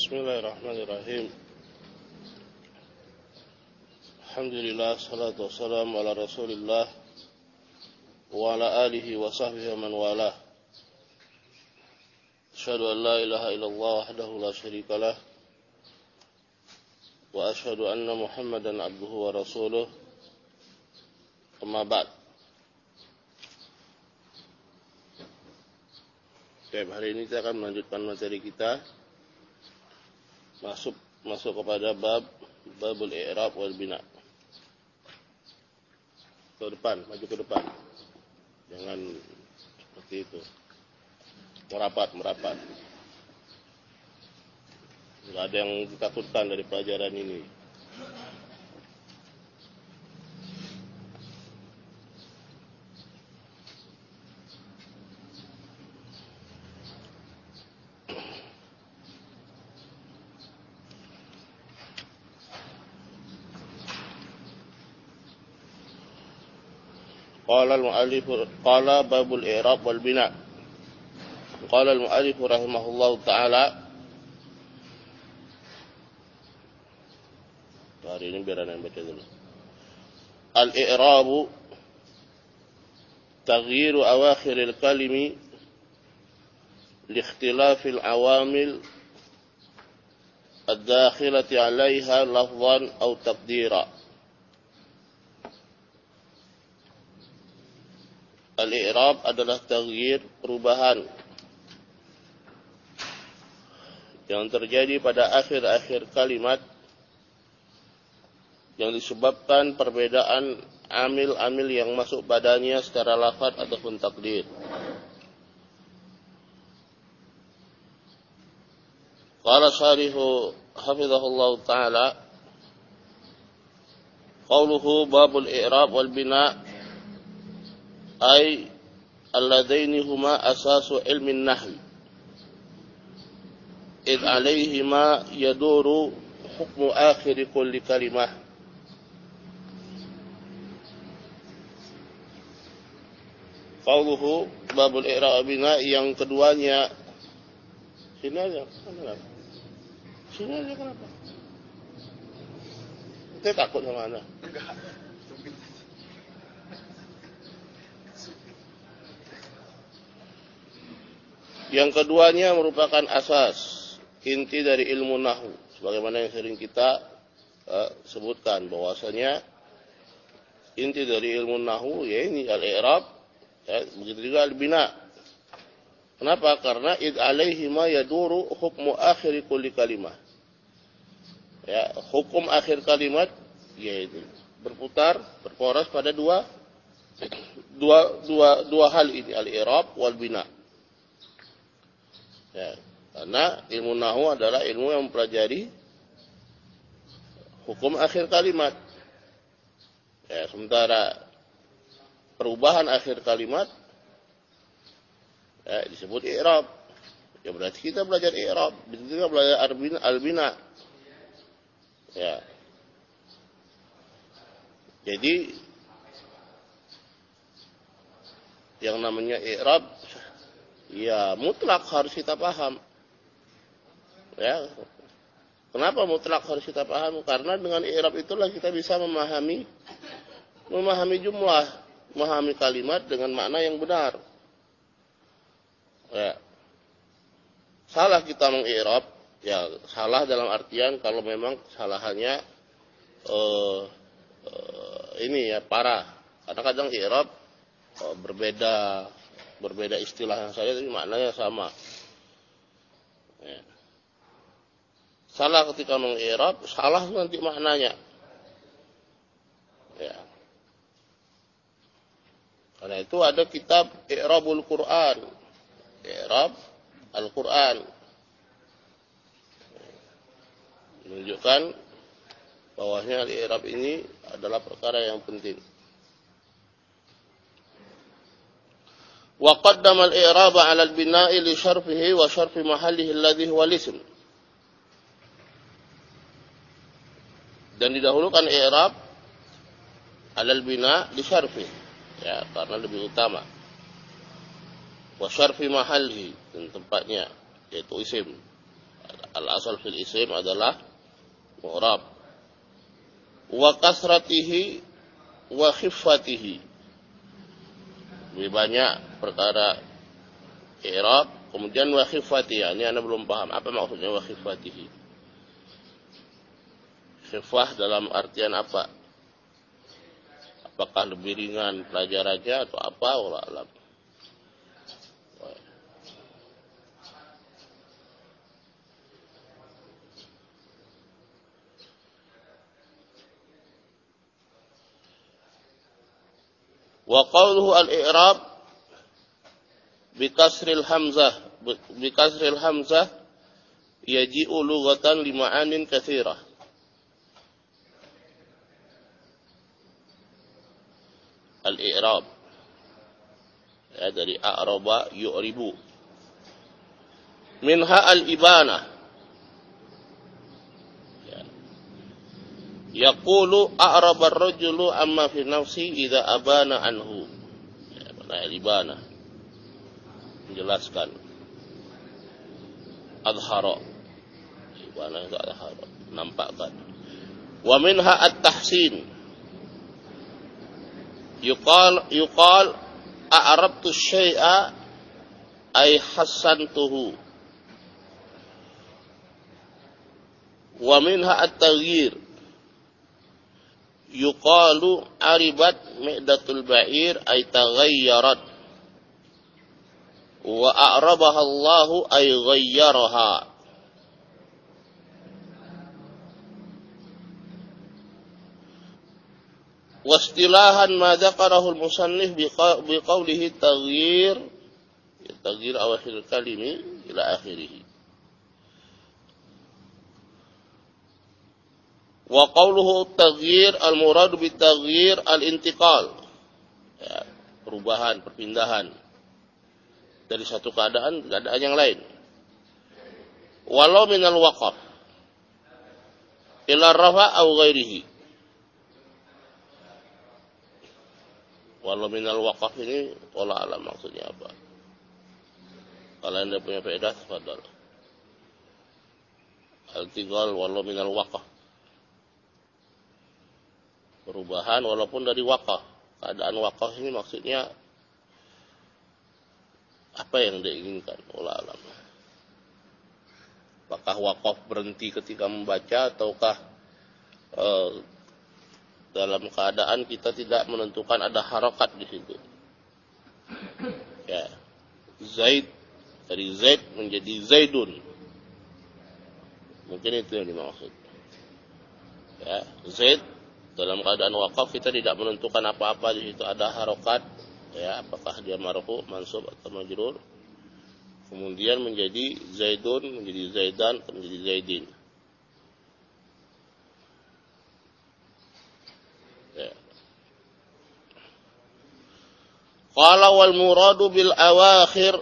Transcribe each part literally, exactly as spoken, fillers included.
Bismillahirrahmanirrahim. Alhamdulillah, salatu wassalamu ala Rasulillah wa ala alihi wa sahbihi wa man walah. Asyhadu an la ilaha illallah wahdahu la syarikalah wa asyhadu anna Muhammadan abduhu wa rasuluh. Amma ba'd. Oke, hari ini kita akan melanjutkan materi kita. Masuk masuk kepada bab babul i'rab wal bina. Ke depan, maju ke depan. Jangan seperti itu. Merapat, merapat. Tidak ada yang ditakutkan dari pelajaran ini. Qala al-mu'allif qala babul i'rab wal bina. Qala al-mu'allif rahimahullahu taala. Hari ini biar ana baca dulu. Al-i'rab taghyiru awakhir al-kalimi li ikhtilaf al-awamil ad-dakhilati 'alayha lafdhan aw taqdira. Al-i'rab adalah taghyir, perubahan yang terjadi pada akhir-akhir kalimat yang disebabkan perbedaan amil-amil yang masuk padanya secara lafaz ataupun takdir. Qala syarihu hafizahullah ta'ala, qauluhu babul i'rab wal bina ay alladaini huma asasu ilmin nahl id alaihima yaduru hukmu akhiri kulli kalimah. Qauluhu babul i'rab bina, yang keduanya sini aja. Sini aja, kenapa? Saya takut sama anda. Enggak. Yang keduanya merupakan asas, inti dari ilmu nahwu, sebagaimana yang sering kita uh, sebutkan bahwasanya inti dari ilmu nahwu ya ini al-i'rab, ya, begitu juga al-bina. Kenapa? Karena id alaihi ma yaduru hukmu akhir kulli kalimah. Ya, hukum akhir kalimat yaitu berputar, berporos pada dua dua dua dua hal ini, al-i'rab wal bina. Ya, karena ilmu nahwu adalah ilmu yang mempelajari hukum akhir kalimat. Ya, sementara perubahan akhir kalimat ya, disebut i'rab. Ya, berarti kita belajar i'rab, begitu juga belajar al-bina. Ya. Jadi yang namanya i'rab ya mutlak harus kita paham. Ya. Kenapa mutlak harus kita paham? Karena dengan i'rab itulah kita bisa memahami memahami jumlah, memahami kalimat dengan makna yang benar. Ya. Salah kita mengi'rab, ya salah dalam artian kalau memang kesalahannya uh, uh, ini ya parah. Karena kadang i'rab uh, berbeda berbeda istilah saja tapi maknanya sama. Ya. Salah ketika mengi'rab, salah nanti maknanya. Ya. Karena itu ada kitab I'rabul Quran, I'rab Al-Quran, menunjukkan bahwasanya al-i'rab ini adalah perkara yang penting. Wa qaddama al-i'raba 'ala al-bina'i li syarfihi wa syarfi mahallihi alladhi huwa al-ism. Dan didahulukan i'rab 'ala al-bina' li syarfihi, ya karena lebih utama. Wa syarfi mahallihi, dan tempatnya yaitu isim. Al-asal fil isim adalah mu'rab. Wa kasratihi wa khiffatihi. Lebih banyak perkara i'rab, kemudian wa khiffatihi. Ini Anda belum paham apa maksudnya wa khiffatihi. Khiffah dalam artian apa? Apakah lebih ringan pelajarannya atau apa? Wallahu a'lam. Wa qawluhu al-i'rab bi kasril hamzah bi kasril hamzah yaji'u lughatan li ma'anin katsirah. Al-i'rab ya, dari a'raba yu'ribu. Minha al-ibanah. Yaqulu a'raba ar-rajulu amma fi nafsi idza abana anhu. Ya, mana al-ibana? Menjelaskan. Adhara. Ibana itu adhara, nampakkan. Wa minha at-tahsin. Yuqal yuqal a'rabtu syai'a ay hassantuhu. Wa minha at-taghyir. Yuqalu aribat mi'datul ba'ir ay taghayyarat wa a'rabaha Allahu ay ghayyaraha. Wastilahan ma dzakarahu al-musannif biqaulihi taghyir taghyir awakhir kalimi ila akhirih. Wa qawluhu taghyir al-murad bitaghyir al-intiqal. Ya, perubahan, perpindahan dari satu keadaan ke keadaan yang lain. Walau minal waqaf ila rafa aw ghairihi. Walau minal waqaf ini wala alam maksudnya apa? Kalau Anda punya faedah, tafadhal. Al-intiqal walau minal waqaf. Perubahan walaupun dari wakaf. Keadaan wakaf ini maksudnya apa yang diinginkan oleh alam. Apakah wakaf berhenti ketika membaca ataukah eh, dalam keadaan kita tidak menentukan ada harokat di situ. Ya, Zaid dari Zaid menjadi Zaidun. Mungkin itu yang dimaksud. Ya, Zaid dalam keadaan wakaf kita tidak menentukan apa-apa di situ ada harokat, ya, apakah dia marfu, mansub atau majrur. Kemudian menjadi Zaidun, menjadi Zaidan, menjadi Zaidin. Ya. Qala wal muradu bil awakhir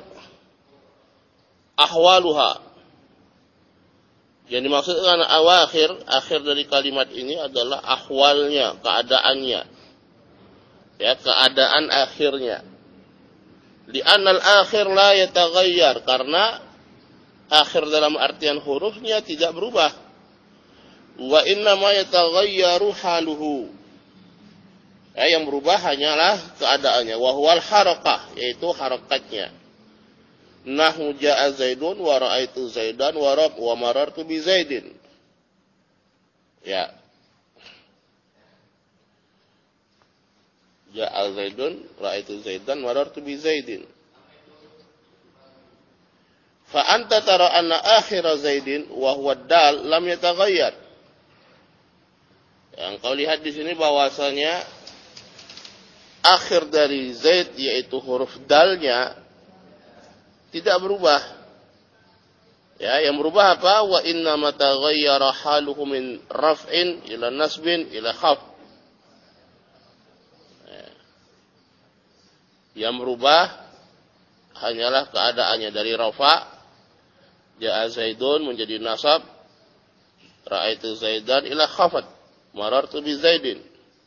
ahwaluha. Yang dimaksud dengan awakhir, akhir dari kalimat ini adalah ahwalnya, keadaannya. Ya, keadaan akhirnya. Li'anna al-akhir la yataghayyar, karena akhir dalam artian hurufnya tidak berubah. Wa inna ma yataghayyaru haluhu. Ya, yang berubah hanyalah keadaannya. Wa huwal harakah, yaitu harakatnya. Nahu ja'a Zaidun wa ra'aitu Zaidan wa rab wa marartu bi Zaidin. Ya. Ja'a Zaidun, ra'aitu Zaidan, wa marartu bi Zaidin. Fa anta tara anna akhir Zaidin wa huwa dal lam yataghayyar. Yang kau lihat di sini bahwasanya akhir dari Zaid yaitu huruf dalnya tidak berubah. Ya, yang berubah apa? Wa inna ma taghayyara haluhu min raf'in ila nasbin ila khaf. Ya. Yang berubah hanyalah keadaannya dari rafa, ja'a Zaidun menjadi nasab, ra'aitu Zaidan ila khafat, marartu bi Zaidin.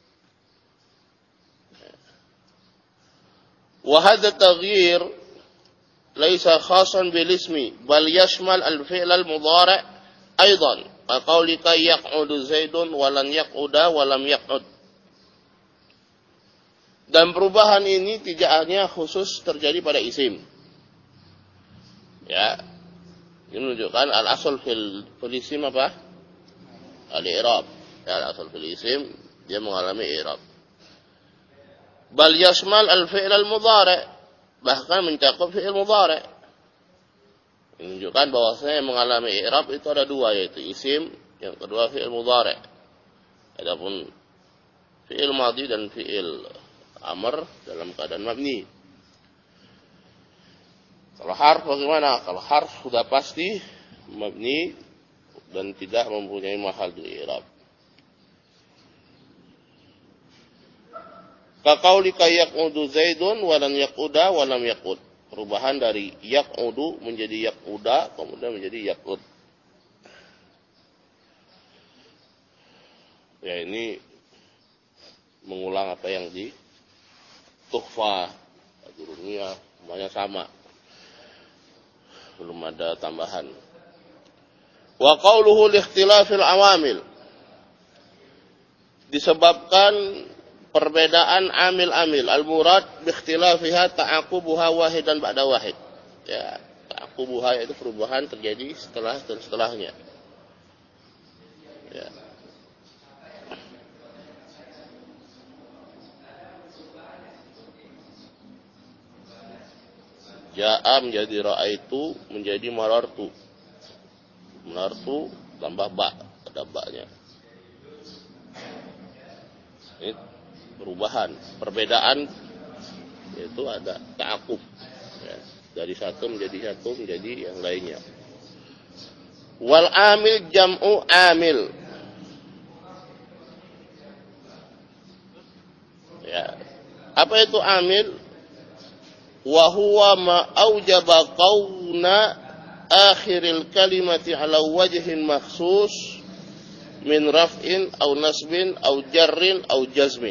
Wa hadha taghyir laisa khasan bil ismi bal yashmal al fi'l al mudhari' Aidan, qaulika yaq'udu Zaidun walan yaq'uda walam yaq'ud. Dan perubahan ini tidak hanya khusus terjadi pada isim. Ya. Ini menunjukkan al-asal fil, fil isim apa? Al-i'rab. Ya, al-asal fil isim dia mengalami i'rab. Bal yashmal al-fi'l al-mudhari', bahkan mencakup fi'il mudhari'. Ini menunjukkan bahwasanya yang mengalami i'rab itu ada dua, yaitu isim, yang kedua fi'il mudhari'. Adapun fi'il madhi dan fi'il amr dalam keadaan mabni. Kalau harf bagaimana? Kalau harf sudah pasti mabni dan tidak mempunyai mahal di i'rab. Kaqaulika yaq'udu Zaidun wa lam yaq'uda wa lam yaq'ud. Perubahan dari yaq'udu menjadi yaq'uda kemudian menjadi yaq'ud. Ya, ini mengulang apa yang di Tuhfah Duruniyah, semuanya sama. Belum ada tambahan. Wa qauluhu li ikhtilafil awamil. Disebabkan perbedaan amil-amil. Al-murad bi ikhtilafiha ta'aqubuha wahidan ba'da wahid. Ya, ta'aqubuha itu perubahan terjadi setelah dan setelahnya. Ya. Ja'a menjadi ra'aitu menjadi marartu. Marartu tambah ba, ada ba-nya. Ini perubahan, perbedaan yaitu ada ta'aqub. Ya, dari satu menjadi satu menjadi yang lainnya. Wal amil jam'u amil. Ya. Apa itu amil? Wa huwa ma aujaba qawna akhiril kalimati ala wajhin makhsus min raf'in aw nasbin aw jarrin aw jazmin.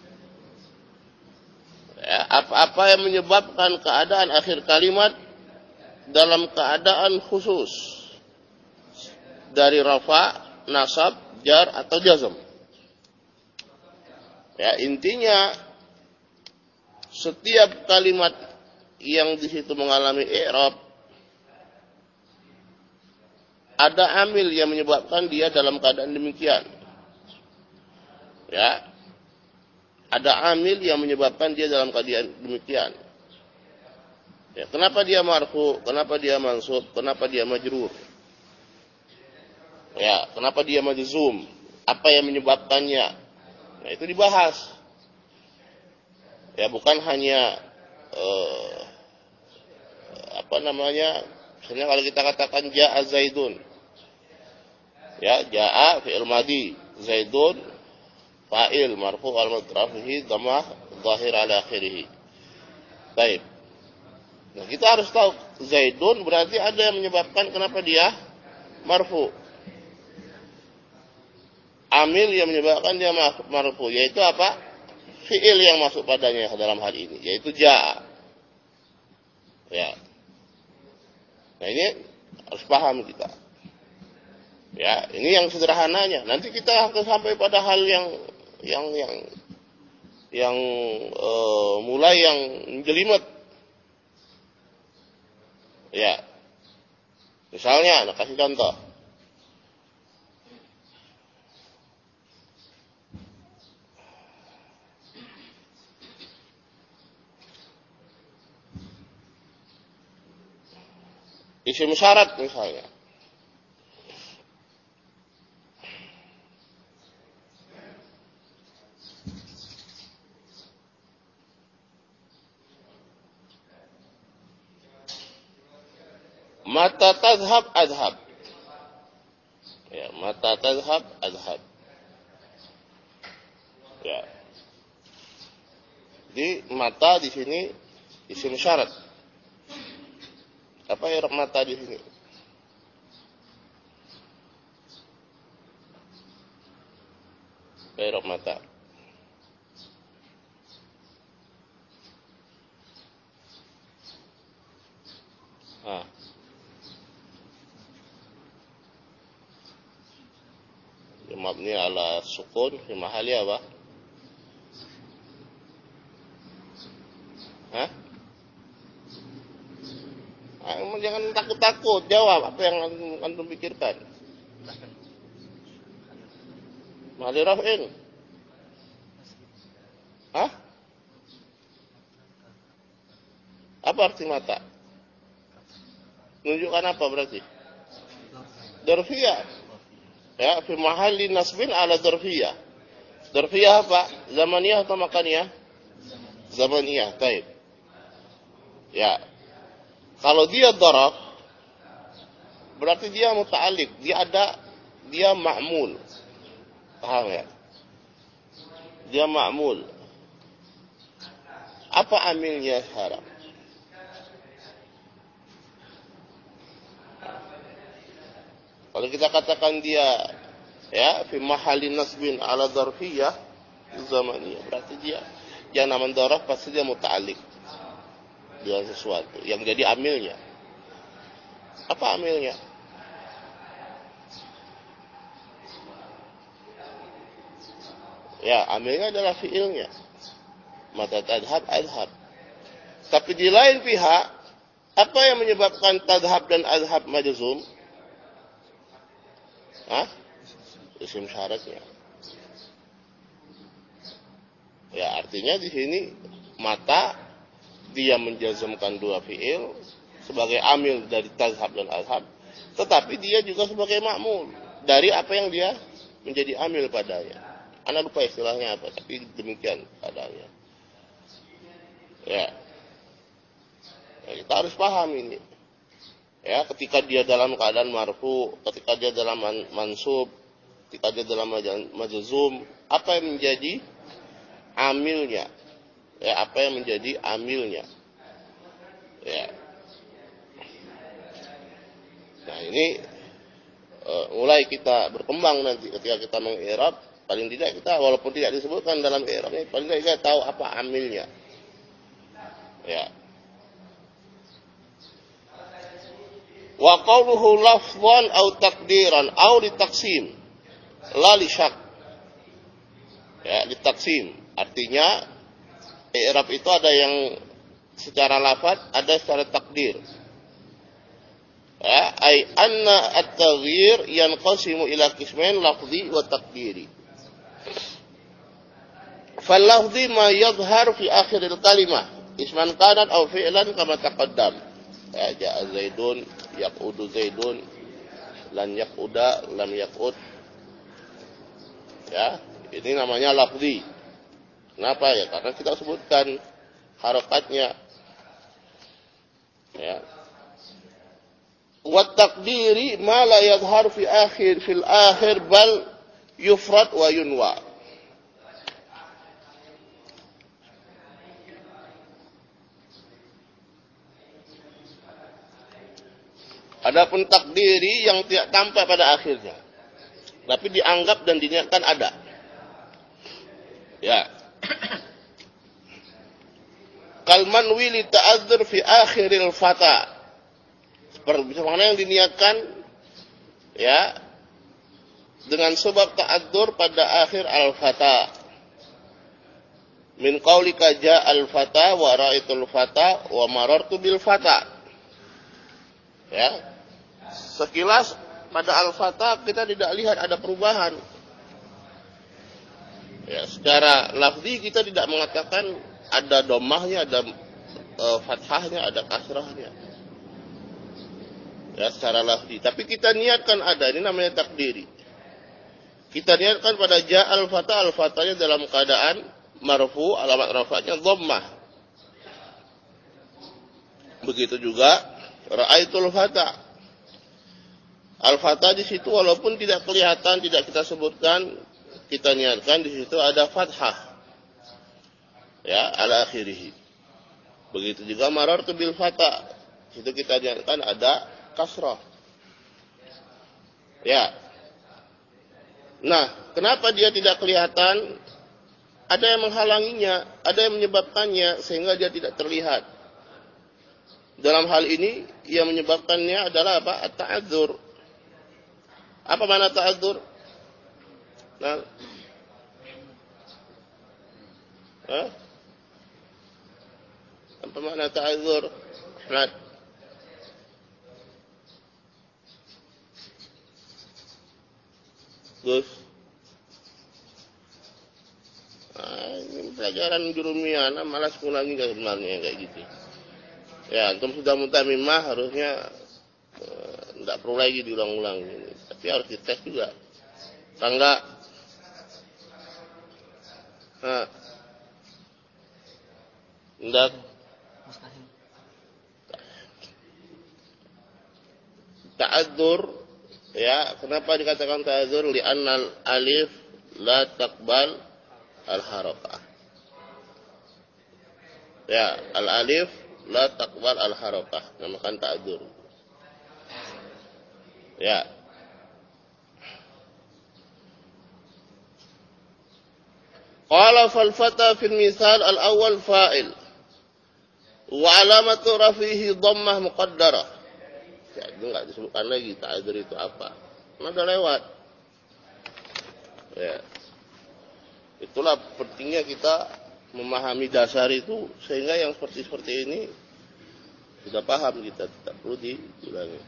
Ya, apa-apa yang menyebabkan keadaan akhir kalimat dalam keadaan khusus dari rafa, nasab, jar atau jazm. Ya, intinya setiap kalimat yang di situ mengalami i'rab ada amil yang menyebabkan dia dalam keadaan demikian. Ya. Ada amil yang menyebabkan dia dalam keadaan demikian. Ya, kenapa dia marfu? Kenapa dia mansub? Kenapa dia majrur? Ya, kenapa dia majzum? Apa yang menyebabkannya? Nah, itu dibahas. Ya, bukan hanya eh, apa namanya? Misalnya kalau kita katakan ja'a Zaidun. Ya, ja'a fi'il madhi, Zaidun fa'il marfu' al-mutrafihi dhammah zahir ala akhirih. Baik. Nah, kita harus tahu Zaidun berarti ada yang menyebabkan kenapa dia marfu'. Amil yang menyebabkan dia marfu', yaitu apa? Fi'il yang masuk padanya dalam hal ini, yaitu ja'a. Ya. Nah, ini harus paham kita. Ya, ini yang sederhananya. Nanti kita akan sampai pada hal yang yang yang yang uh, mulai yang jelimet. Ya. Misalnya, nah kasih contoh. Isim syarat misalnya. Mata tadhab adhab. Ya, mata tadhab adhab. Ya. Di mata di sini isim syarat. Apa i'rab mata di sini? I'rab mata. Ah. mabni ala sukun fi mahali apa? Hah? Ah, jangan takut-takut, jawab apa yang antum pikirkan. Mahali raf'in. Hah? Apa arti mata? Menunjukkan apa berarti? Dzarfiyah. Ya, fi mahalli nasbin ala dzarfiyah. Dzarfiyah apa? Zamaniyah atau makaniyah? Zamaniyah, baik. Ya. Kalau dia dzaraf berarti dia muta'alliq, dia ada, dia ma'mul. Paham ya? Dia ma'mul. Apa amilnya sekarang? Kalau kita katakan dia ya fi mahalli nasbin ala dzarfiyah zamaniyah, berarti dia yang namanya dzaraf pasti dia muta'alliq dengan sesuatu yang jadi amilnya. Apa amilnya? Ya, amilnya adalah fiilnya. Mata tadhab adhab. Tapi di lain pihak, apa yang menyebabkan tadhab dan adhab majzum? Hah? Isim syaratnya. Ya, artinya di sini mata dia menjazmkan dua fiil sebagai amil dari tadhab dan adhab, tetapi dia juga sebagai ma'mul dari apa yang dia menjadi amil padanya. Ana lupa istilahnya apa, tapi demikian adanya. Ya. Ya, kita harus paham ini. Ya, ketika dia dalam keadaan marfu, ketika dia dalam man, mansub, ketika dia dalam majzum, apa yang menjadi amilnya? Ya, apa yang menjadi amilnya? Ya. Nah, ini uh, mulai kita berkembang nanti ketika kita mengi'rab, paling tidak kita walaupun tidak disebutkan dalam i'rab ini, paling tidak kita tahu apa amilnya. Ya. Wa qawluhu lafdhan au takdiran au ditaksim la li syak. Ya, ditaksim artinya i'rab itu ada yang secara lafaz, ada secara takdir. Ya, ai anna at-taghyir yanqasimu ila qismain lafzi wa takdiri. Fal lafzi ma yadhhar fi akhir al-kalimah isman kanat aw fi'lan kama taqaddam. Ya, ja'a Zaidun, yaqudu Zaidun, lan yaquda, lam yaqud. Ya, ini namanya lafzi. Kenapa ya? Karena kita sebutkan harakatnya. Ya. Wa taqdiri ma la yadhhar fi akhir fil akhir bal yufrad wa yunwa. Adapun takdiri yang tidak tampak pada akhirnya, tapi dianggap dan diniatkan ada. Ya. Kalman wili ta'adzur fi akhiril fata. Seperti mana yang diniatkan ya dengan sebab ta'adzur pada akhir al-fata. Min qaulika ja'al fata wa ra'aitul fata wa marartu bil fata. Ya. Sekilas pada al-fata kita tidak lihat ada perubahan. Ya, secara lafzi kita tidak mengatakan ada dhammahnya, ada e, fathahnya, ada kasrahnya. Ya, secara lafzi. Tapi kita niatkan ada, ini namanya takdiri. Kita niatkan pada ja'al fata, al-fatanya dalam keadaan marfu, alamat rafa'nya dhammah. Begitu juga ra'aitul fata. Al-fata di situ walaupun tidak kelihatan, tidak kita sebutkan, kita niatkan di situ ada fathah. Ya, ala akhirih. Begitu juga marartu bil fata. Di situ kita niatkan ada kasrah. Ya. Nah, kenapa dia tidak kelihatan? Ada yang menghalanginya, ada yang menyebabkannya sehingga dia tidak terlihat. Dalam hal ini yang menyebabkannya adalah apa? At-ta'adzur. Apa makna ta'adzur? Nah. Hah? Apa makna ta'adzur? Ahmad. Gus. Nah, ini pelajaran jurumiyah, nah, malas ngulangi gak sebenarnya kayak gitu. Ya, antum sudah mutamimah harusnya tidak perlu lagi diulang-ulang, tapi harus dites juga. Tangga, nah, tidak, ta'adzur, ya, kenapa dikatakan ta'adzur? Li'annal alif la taqbal al-harakah. Ya, al-alif la taqbal al-harakah, namakan ta'adzur. Ya. Qala fal fata fil misal al-awwal fa'il wa alamatu rafihi dhammah muqaddarah. Ya, itu enggak disebutkan lagi ta'adzur itu apa. Sudah lewat. Ya. Itulah pentingnya kita memahami dasar itu sehingga yang seperti-seperti ini sudah paham kita, tidak perlu diulangi.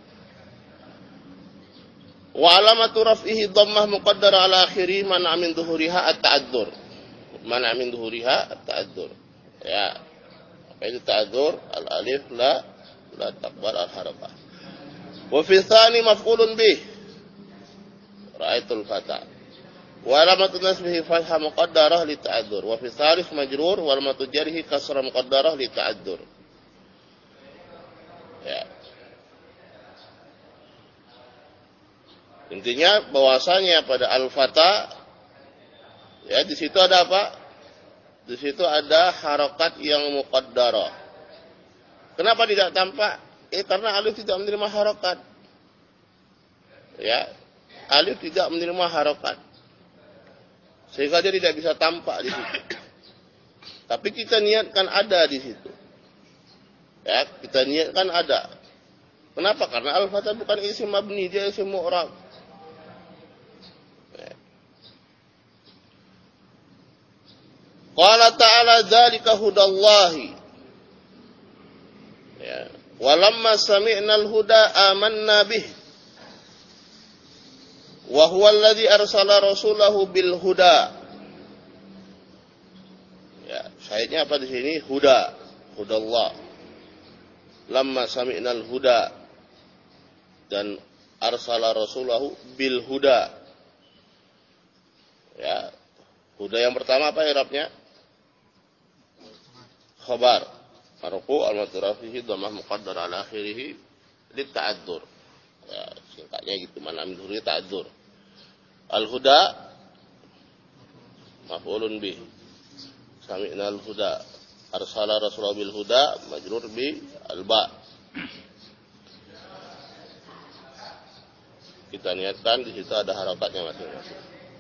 Wa alamatu raf'ihi dhammah muqaddara ala akhiri man min dhuhuriha at-ta'adzur. Man min dhuhuriha at-ta'adzur. Ya. Apa itu ta'adzur? Al-alif la la taqbal al-harakah. Wa fi tsani maf'ulun bih. Ra'aitul fata. Wa alamatu nasbihi fathah muqaddarah li ta'adzur. Wa fi tsalits majrur wa alamatu jarhi kasrah muqaddarah li ta'adzur. Ya. Intinya bahwasanya pada al-fata ya di situ ada apa? Di situ ada harokat yang muqaddarah. Kenapa tidak tampak? Eh karena alif tidak menerima harokat. Ya, alif tidak menerima harokat. Sehingga dia tidak bisa tampak di situ. Tapi kita niatkan ada di situ. Ya, kita niatkan ada. Kenapa? Karena al-fata bukan isim mabni, dia isim mu'rab. Qala ta'ala dzalika hudallahi. Ya, walamma sami'nal huda amanna bih. Wa huwa alladhi arsala rasulahu bil huda. Ya, syahidnya apa di sini? Huda, hudallah. Lamma sami'nal huda dan arsala rasulahu bil huda. Ya, huda yang pertama apa i'rabnya? Khabar marfu al-matrafihi dhammah muqaddar ala akhirih lit ta'adzur. Ya, singkatnya gitu, mana min dhuri ta'adzur. Al-huda maf'ulun bih. Sami'na al-huda. Arsala rasulahu bil huda majrur bi al-ba. Kita niatkan di situ ada harakatnya masing-masing.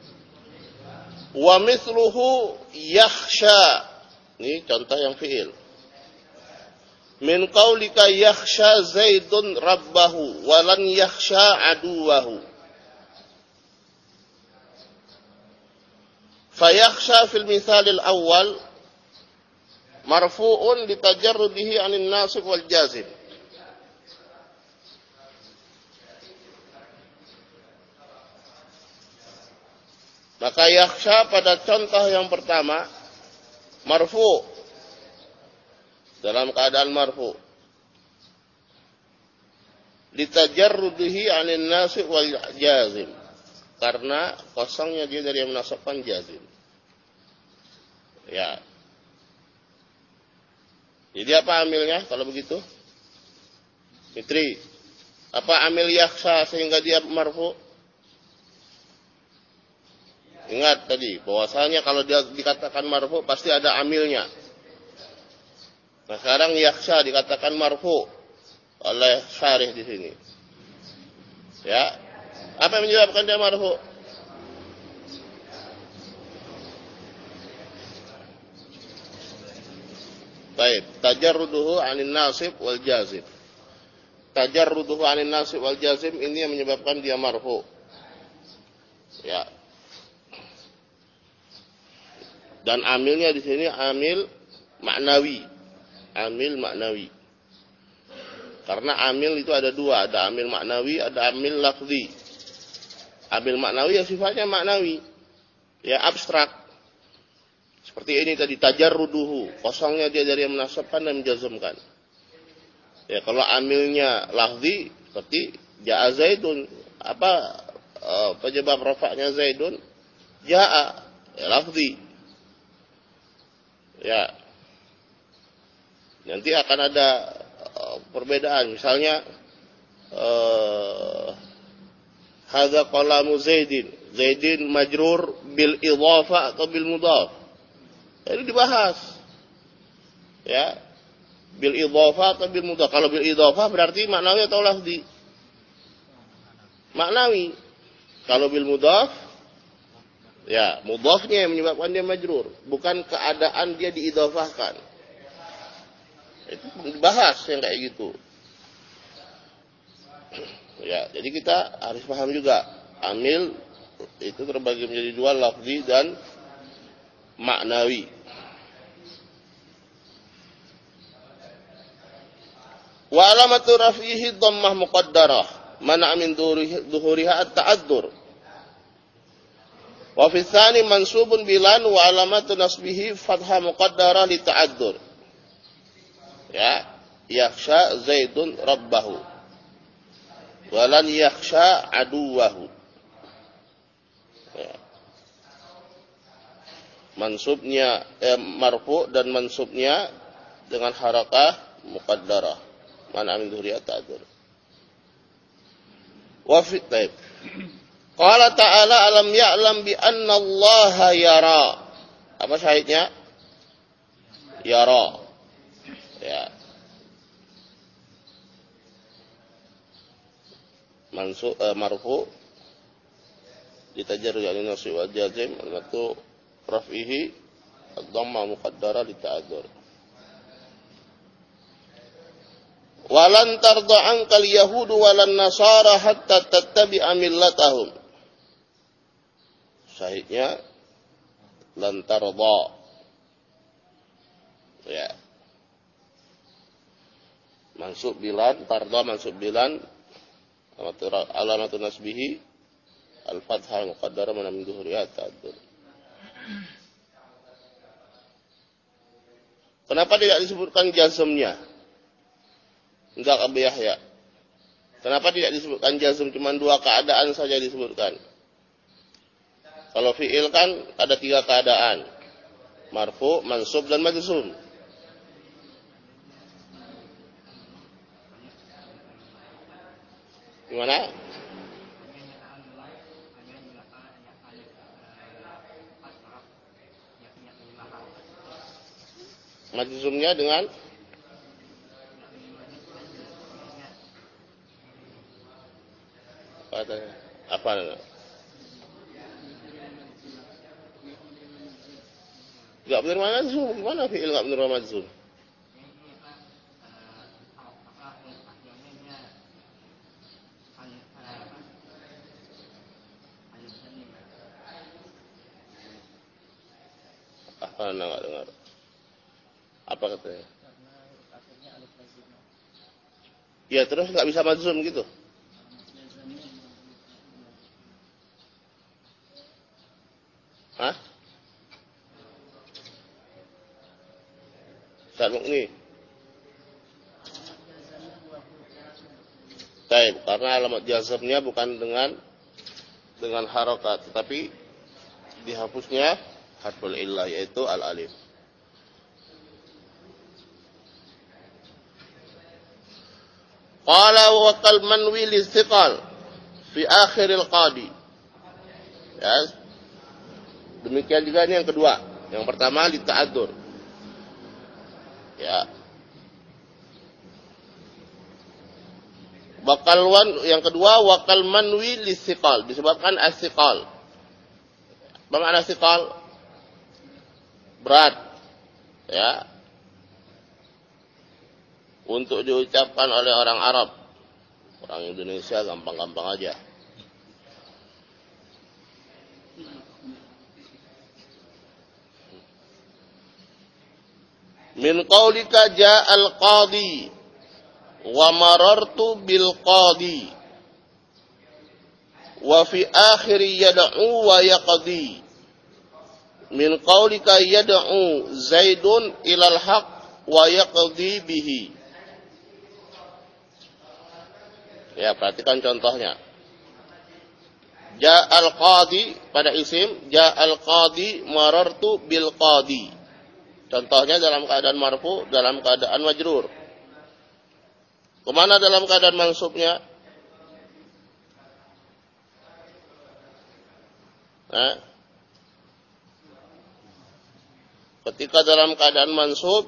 Wa mithluhu yakhsha. Ini contoh yang fi'il. Min qaulika yakhsha Zaidun rabbahu walan yakhsha aduwahu. Fayakhsha fil misal al-awwal marfu'un litajarrudihi 'anil nasib wal jazim. Maka yakhsha pada contoh yang pertama marfu dalam keadaan marfu litajarrudihi 'anil nasib wal jazim, karena kosongnya dia dari yang menasabkan jazim. Ya. Jadi apa amilnya kalau begitu? Fitri. Apa amil yakhsha sehingga dia marfu? Ingat tadi bahwasanya kalau dia dikatakan marfu pasti ada amilnya. Nah, sekarang yakhsha dikatakan marfu oleh syarih di sini. Ya. Apa yang menyebabkan dia marfu? Baik, tajarruduhu 'anil nasib wal jazim. Tajarruduhu 'anil nasib wal jazim ini yang menyebabkan dia marfu. Ya. Dan amilnya di sini amil maknawi. Amil maknawi. Karena amil itu ada dua, ada amil maknawi, ada amil lafzi. Amil maknawi yang sifatnya maknawi, ya abstrak. Seperti ini tadi tajarruduhu, kosongnya dia dari yang menasabkan dan menjazmkan. Ya kalau amilnya lafzi seperti jaa Zaidun, apa uh, penyebab rafa'nya Zaidun? Jaa, ya lafzi. Ya. Nanti akan ada uh, perbedaan, misalnya uh, hadza qalamu Zaidin. Zaidin majrur bil idhafah atau bil mudhaf. Ini dibahas. Ya. Bil idhafah atau bil mudhaf. Kalau bil idhafah berarti maknawi atau lafzi? Maknawi. Kalau bil mudhaf, ya mudhafnya yang menyebabkan dia majrur, bukan keadaan dia diidhafahkan. Itu dibahas yang kayak gitu. Ya, jadi kita harus paham juga amil itu terbagi menjadi dua, lafzi dan maknawi. Wa alamatu raf'ihi dhammah muqaddarah, mana min dhuhuriha at-ta'addur. Wa fi tsani mansubun bilan wa alamatu nasbihi fathah muqaddarah li ta'addur. Ya, yakhsha Zaidun rabbahu. Walan yakhsha aduwahu. Ya. Mansubnya eh, marfu dan mansubnya dengan harakah muqaddarah. Mana min dhuhuriha at-ta'addur. Wa fi taib. Qala ta'ala alam ya'lam bi anna Allah yara. Apa syahidnya? Yara. Ya. Mansub eh, marfu ditajarrud yani nasib wal jazm almatu raf'ihi ad-dhamma muqaddara li ta'adzur. Walan tarda ankal yahudu walan nasara hatta tattabi'a millatahum. Sahihnya lan tarda. Ya. Mansub bilan, tarda mansub bilan, alamatun nasbihi al-fathah al-muqaddara min min dhuhuriha ta'addur. Kenapa tidak disebutkan jazmnya? Enggak Abu Yahya. Kenapa tidak disebutkan jazm, cuma dua keadaan saja disebutkan? Kalau fi'il kan ada tiga keadaan. Marfu, mansub, dan majzum. Gimana? Majzumnya dengan apa? Apa? Gak benar majzum. Gimana fi'il gak benar majzum? Apa anda gak dengar? Apa katanya? Ya terus gak bisa majzum gitu. Hah? Ustaz Mukni. Baik, karena alamat jazmnya bukan dengan dengan harokat, tetapi dihapusnya harful illah yaitu al-alif. Qala wa qal manwi listiqal fi akhir al-qadi. Ya. Demikian juga ini yang kedua. Yang pertama li ta'addur. Ya. Wakalwan yang kedua wakal manwi listiqal, disebabkan astiqal. Apa makna istiqal? Berat. Ya. Untuk diucapkan oleh orang Arab. Orang Indonesia gampang-gampang aja. Min qaulika ja'al qadi wa marartu bil qadi wa fi akhiri yad'u wa yaqdi. Min qaulika yad'u Zaidun ilal haq wa yaqdi bihi. Ya, perhatikan contohnya. Ja'al qadi pada isim, ja'al qadi marartu bil qadi. Contohnya dalam keadaan marfu, dalam keadaan majrur. Kemana dalam keadaan mansubnya? Nah, ketika dalam keadaan mansub,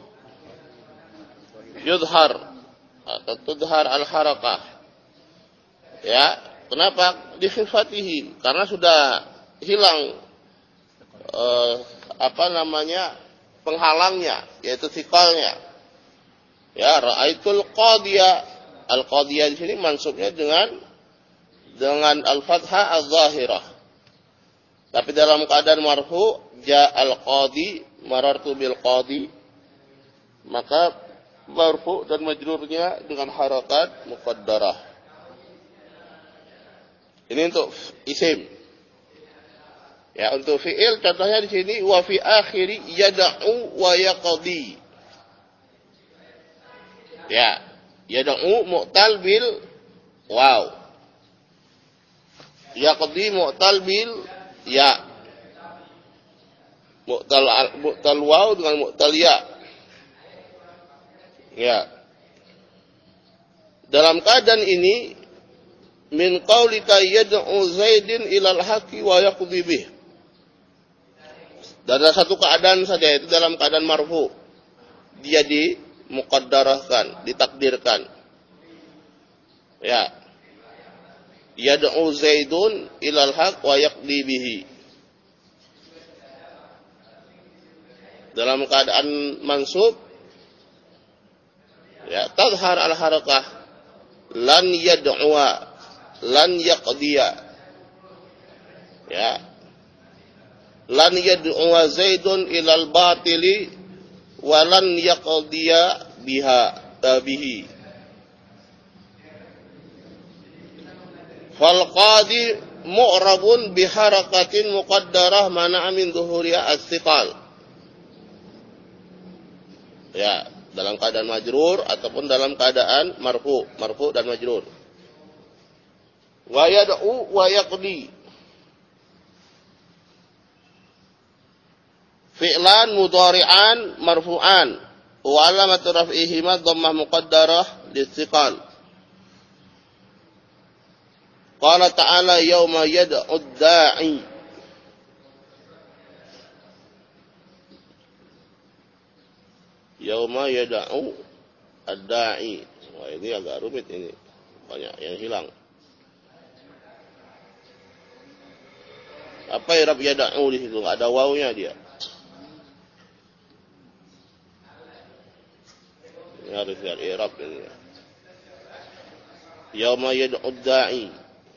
yudhar atau tudhar al-harakah. Ya, kenapa? Dikhifatihi, karena sudah hilang eh, apa namanya penghalangnya, yaitu sikalnya. Ya, ra'aitul qadiyah. Al-qadiyah di sini mansubnya dengan dengan al-fathah az-zahirah. Tapi dalam keadaan marfu, ja'al qadi marartu bil qadi, maka marfu dan majrurnya dengan harakat muqaddarah. Ini untuk isim. Ya, untuk fi'il contohnya di sini wa fi akhiri yad'u wa yaqdi. Ya, yad'u mu'tal bil waw. Yaqdi mu'tal bil ya. Mu'tal mu'tal waw dengan mu'tal ya. Ya. Dalam keadaan ini min qaulika yad'u Zaidin ilal haqqi wa yaqdi bih. Dan ada satu keadaan saja, itu dalam keadaan marfu. Dia dimuqaddarahkan, ditakdirkan. Ya. Yad'u Zaidun ilal haqq wa yaqdi bihi. Dalam keadaan mansub, ya, tadhhar al-harakah, lan yad'uwa, lan yaqdiya. Ya. Lan yad'uwa Zaidun ilal batili wa lan yaqdiya biha tabihi. Fal qadi mu'rabun biharakatin muqaddarah mana'a min dhuhuriha as-siqal. Ya, dalam keadaan majrur ataupun dalam keadaan marfu, marfu dan majrur. Wa yad'u wa yaqdi. Fi'lan mudhari'an marfu'an wa alamatu raf'ihima dhammah muqaddarah listiqal. Qala ta'ala yawma yad'u ad-da'i. Yawma yad'u ad-da'i. Wah, ini agak rumit ini. Banyak yang hilang. Apa i'rab yad'u di situ? Enggak ada wawunya dia. Ini harus lihat i'rab ini. Yawma yad'u ad-da'i.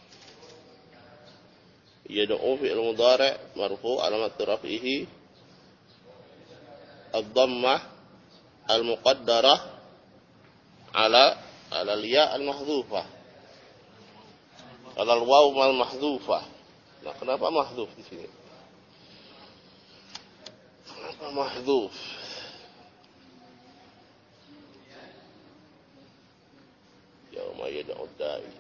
Yad'u fi'il mudhari' marfu' alamat raf'ihi ad-dhammah al-muqaddarah ala ala al-ya' al-mahdhufah. Ala al-waw al-mahdhufah. Nah, kenapa mahdhuf di sini? Kenapa mahdhuf? Yauma yad'u ad-da'i.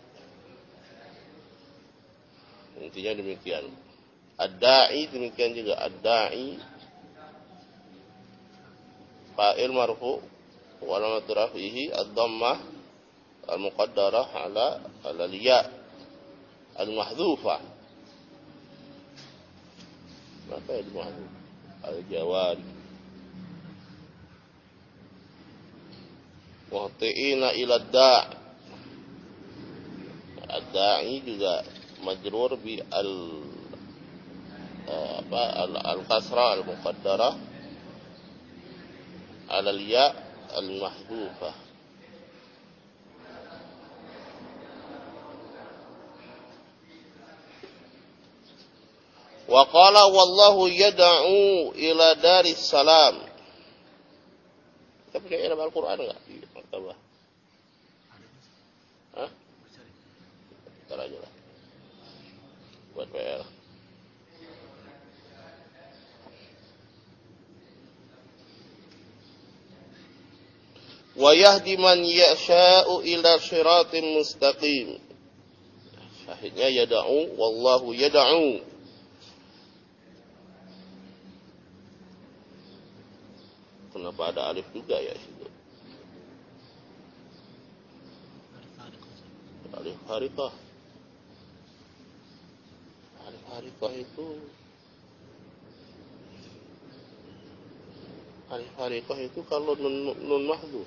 Intinya demikian. Ad-da'i demikian juga, ad-da'i fa'il marfu wa alamat raf'ihi ad-dhammah al-muqaddarah ala ala al-ya al-mahdhufah. Apa itu mahdhuf? Al-jawari. Muhti'ina ila ad-da'. Ad-da'i juga majrur bi al apa al-kasra al-muqaddarah ala al-ya al-mahdhufah. Wa qala wallahu yad'u ila daris salam. Kita punya i'rab Al-Quran nggak di maktabah? Hah? Ntar aja lah. Buat P R. Wa yahdi man yasha'u ila siratim mustaqim. Syahidnya yada'u wallahu yada'u. Kenapa ada alif juga ya situ? Alif harikah. Alif harikah itu Alif harikah itu kalau nun, nun mahdhuf.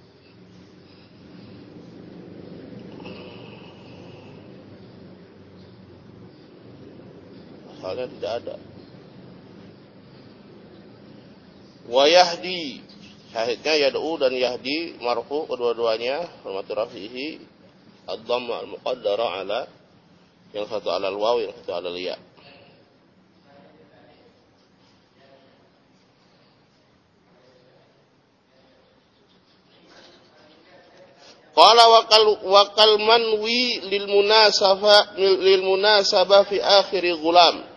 Asalnya tidak ada. Wa yahdi, syahidnya yad'u dan yahdi marfu kedua-duanya hormati rafihi ad-dhamma al-muqaddara ala, yang satu ala al-waw yang satu ala al-ya. Qala wakal wakal manwi lil munasabah lil munasabah fi akhir ghulam.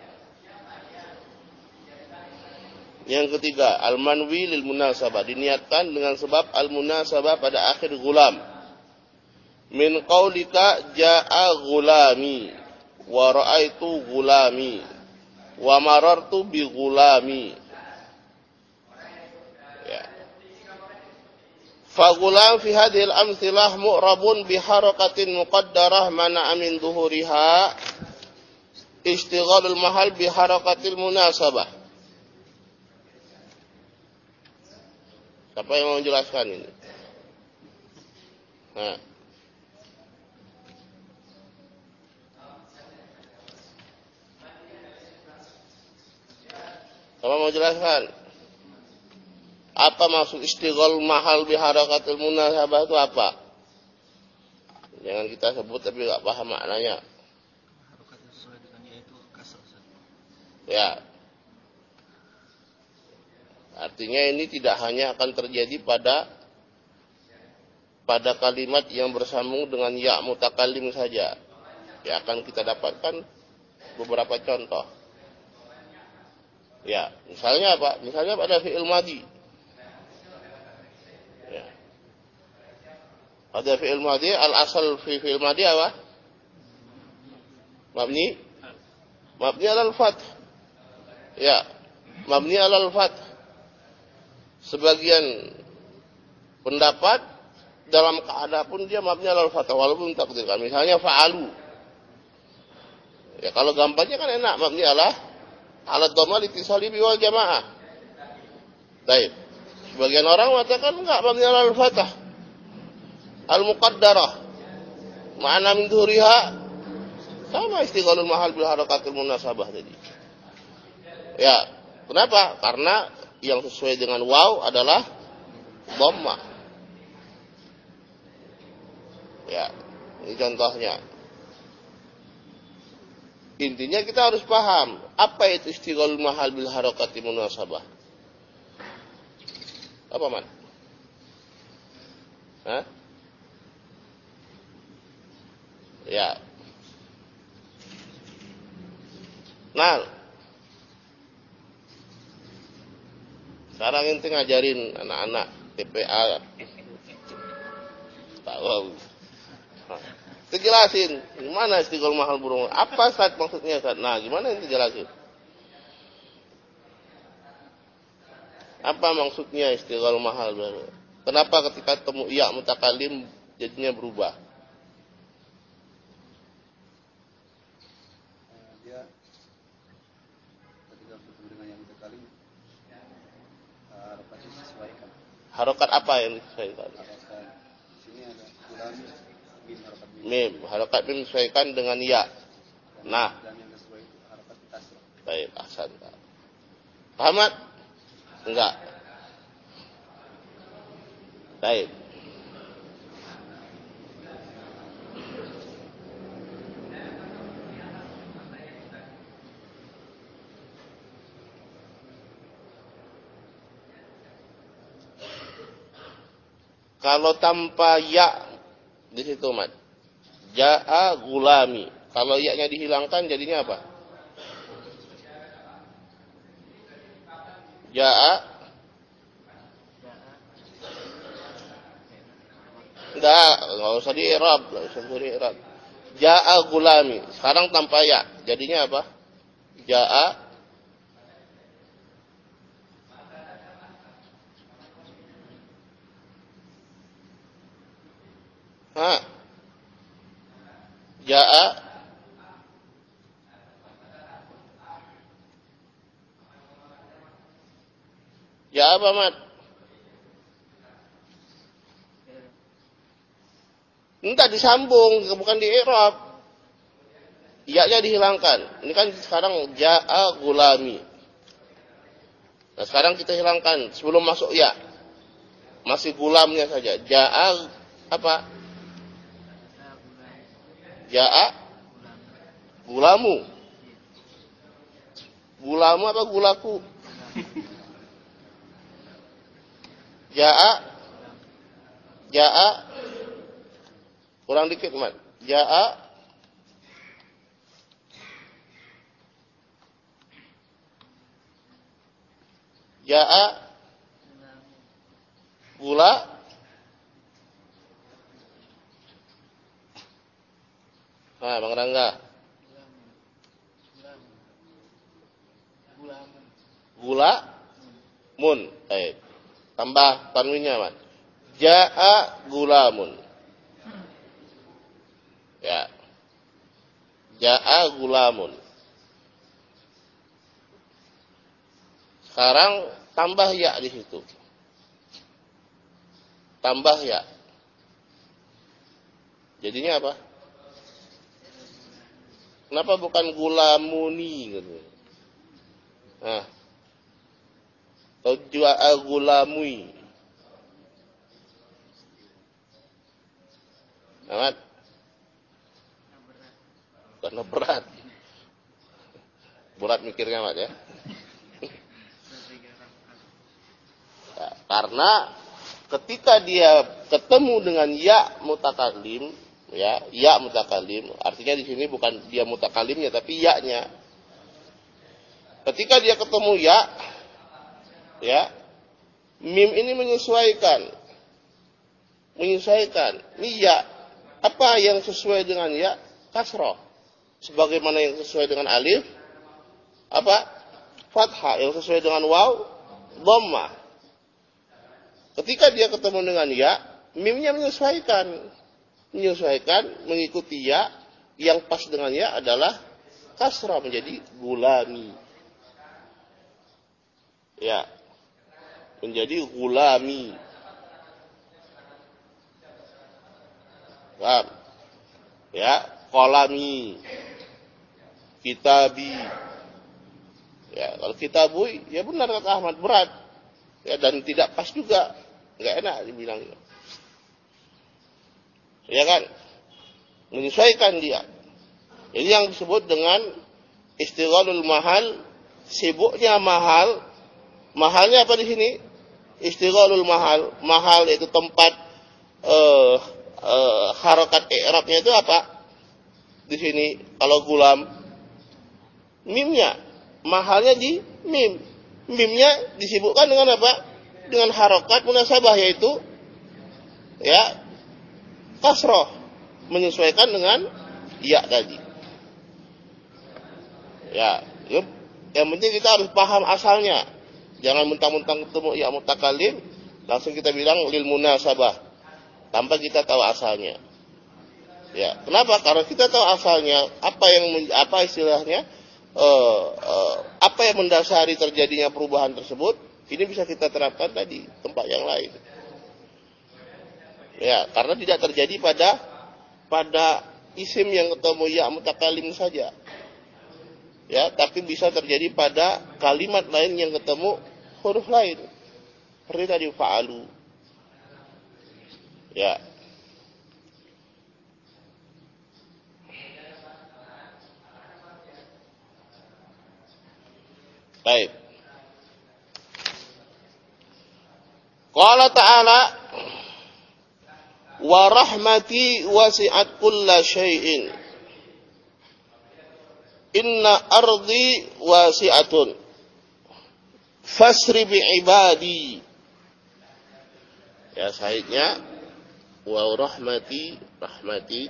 Yang ketiga, al-manwi lil munasabah, diniatkan dengan sebab al-munasabah pada akhir gulam. Min qaulika jaa gulami wa ra'aitu gulami wa marartu bi gulami. Ya. Fa gulam fi hadhihi al-amthilah mu'rabun bi harakatin muqaddarah mana'a min dhuhuriha ishtighalul mahal bi harakatil munasabah. Siapa yang mau menjelaskan ini? Nah. Siapa mau menjelaskan? Apa maksud istighal mahal biharakatil munasabah itu apa? Jangan kita sebut tapi enggak paham maknanya. Harakat sesuai dengannya itu kasar. Ya. Artinya ini tidak hanya akan terjadi pada pada kalimat yang bersambung dengan ya mutakallim saja. Ya, akan kita dapatkan beberapa contoh. Ya, misalnya apa? Misalnya pada fi'il madhi. Ya. Pada fi'il madhi, al-asal fi fi'il madhi apa? Mabni? Mabni alal fath. Ya, mabni alal fath. Sebagian pendapat dalam keadaan pun dia mabni alal fath walaupun takdirkan. Misalnya fa'alu. Ya kalau gambarnya kan enak, mabni ala ala dhamma litisali bi wal jamaah. Baik. Sebagian orang mengatakan enggak, mabni alal fathah. Al muqaddarah. Ma'ana min dhuhriha sama istighalul mahal bil harakatil munasabah tadi. Ya, kenapa? Karena yang sesuai dengan waw adalah dhamma. Ya, ini contohnya. Intinya kita harus paham apa itu istighalul mahal bil harakati munasabah. Apa man? Hah? Ya. Nah, sekarang ente ngajarin anak-anak T P A. Tahu. Kita jelasin gimana istighol mahal burung. Apa saat maksudnya saat? Nah, gimana ente jelasin? Apa maksudnya istighol mahal? Kenapa ketika temu ya mutakalim jadinya berubah? Dia ketika bertemu dengan yang mutakalim harokat apa yang disesuaikan? Sini ada gulam mim harokat mim. Mim, harokat mim disesuaikan dengan ya. Nah, dan yang sesuai itu harokat kasrah. Baik, ahsan. Pahamat? Enggak. Baik. Kalau tanpa ya di situ, Mat. Ja'a gulami. Kalau ya-nya dihilangkan jadinya apa? Ja'a enggak, enggak usah di-i'rab, enggak usah di-i'rab. Ja'a gulami. Sekarang tanpa ya. Jadinya apa? Ja'a Ha. Ja'a Ja'a apa, Mat? Enggak disambung, bukan di i'rab. Ya-nya dihilangkan. Ini kan sekarang ja'a gulami. Nah, sekarang kita hilangkan sebelum masuk ya. Masih gulamnya saja. Ja'a apa? Ja'a gulamu. Gulamu apa gulaku? Ja'a Ja'a kurang dikit, Mat. Ja'a Ja'a gula Ah, Bang Rangga. Gula mun. Baik. Tambah tanwinnya, Mat. Ja'a gulamun. Ya. Ja'a gulamun. Sekarang tambah ya di situ. Tambah ya. Jadinya apa? Kenapa bukan gulamuni gitu? Nah. Atau ja'a gulamui. Amat. Karena berat. Berat mikirnya, Mat, ya. Ya, karena ketika dia ketemu dengan ya mutakallim, ya, ya mutakallim, artinya di sini bukan dia mutakallimnya tapi ya-nya. Ketika dia ketemu ya, ya, mim ini menyesuaikan. Menyesuaikan. Ini ya. Apa yang sesuai dengan ya? Kasroh. Sebagaimana yang sesuai dengan alif, apa? Fathah. Yang sesuai dengan waw, dhammah. Ketika dia ketemu dengan ya, mimnya menyesuaikan. Menyesuaikan, mengikuti ya, yang pas dengan ya adalah kasrah menjadi gulami. Ya. Menjadi gulami. Paham? Ya, kolami. Kitabi. Ya, kalau kitabui, ya benar kata Ahmad, berat. Ya, dan tidak pas juga. Enggak enak dibilangnya. Ya kan? Menyesuaikan dia. Ini yang disebut dengan istighalul mahal, sibuknya mahal. Mahalnya apa di sini? Istighalul mahal. Mahal itu tempat eh, eh, harokat i'rabnya itu apa? Di sini kalau gulam mimnya, mahalnya di mim. Mimnya disibukkan dengan apa? Dengan harokat munasabah, yaitu ya kasroh, menyesuaikan dengan ya tadi. Ya, yang penting kita harus paham asalnya. Jangan mentang-mentang ketemu ya mutakallim langsung kita bilang lil munasabah tanpa kita tahu asalnya. Ya, kenapa? Karena kita tahu asalnya, apa yang apa istilahnya? Uh, uh, apa yang mendasari terjadinya perubahan tersebut, ini bisa kita terapkan tadi tempat yang lain. Ya, karena tidak terjadi pada pada isim yang ketemu ya mutakallim saja. Ya, tapi bisa terjadi pada kalimat lain yang ketemu huruf lain. Seperti tadi fa'alu. Ya. Baik. Qala ta'ala, Wa rahmati wasi'at kulla syai'in. Inna ardi wasi'atun. Fasri bi'ibadi. Ya, sahihnya wa rahmati rahmati.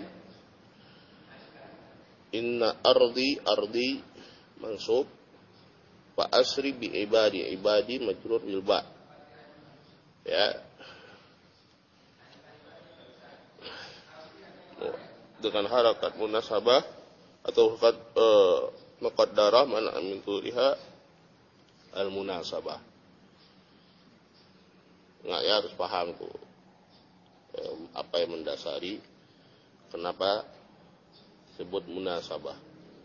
Inna ardi ardi mansub. Wa asri bi'ibadi. Ibadi majrur bil ba. Ya. Dengan harakat munasabah atau harakat uh, muqaddarah mana min turiha al munasabah. Nggak, ya harus paham tuh eh, apa yang mendasari kenapa sebut munasabah.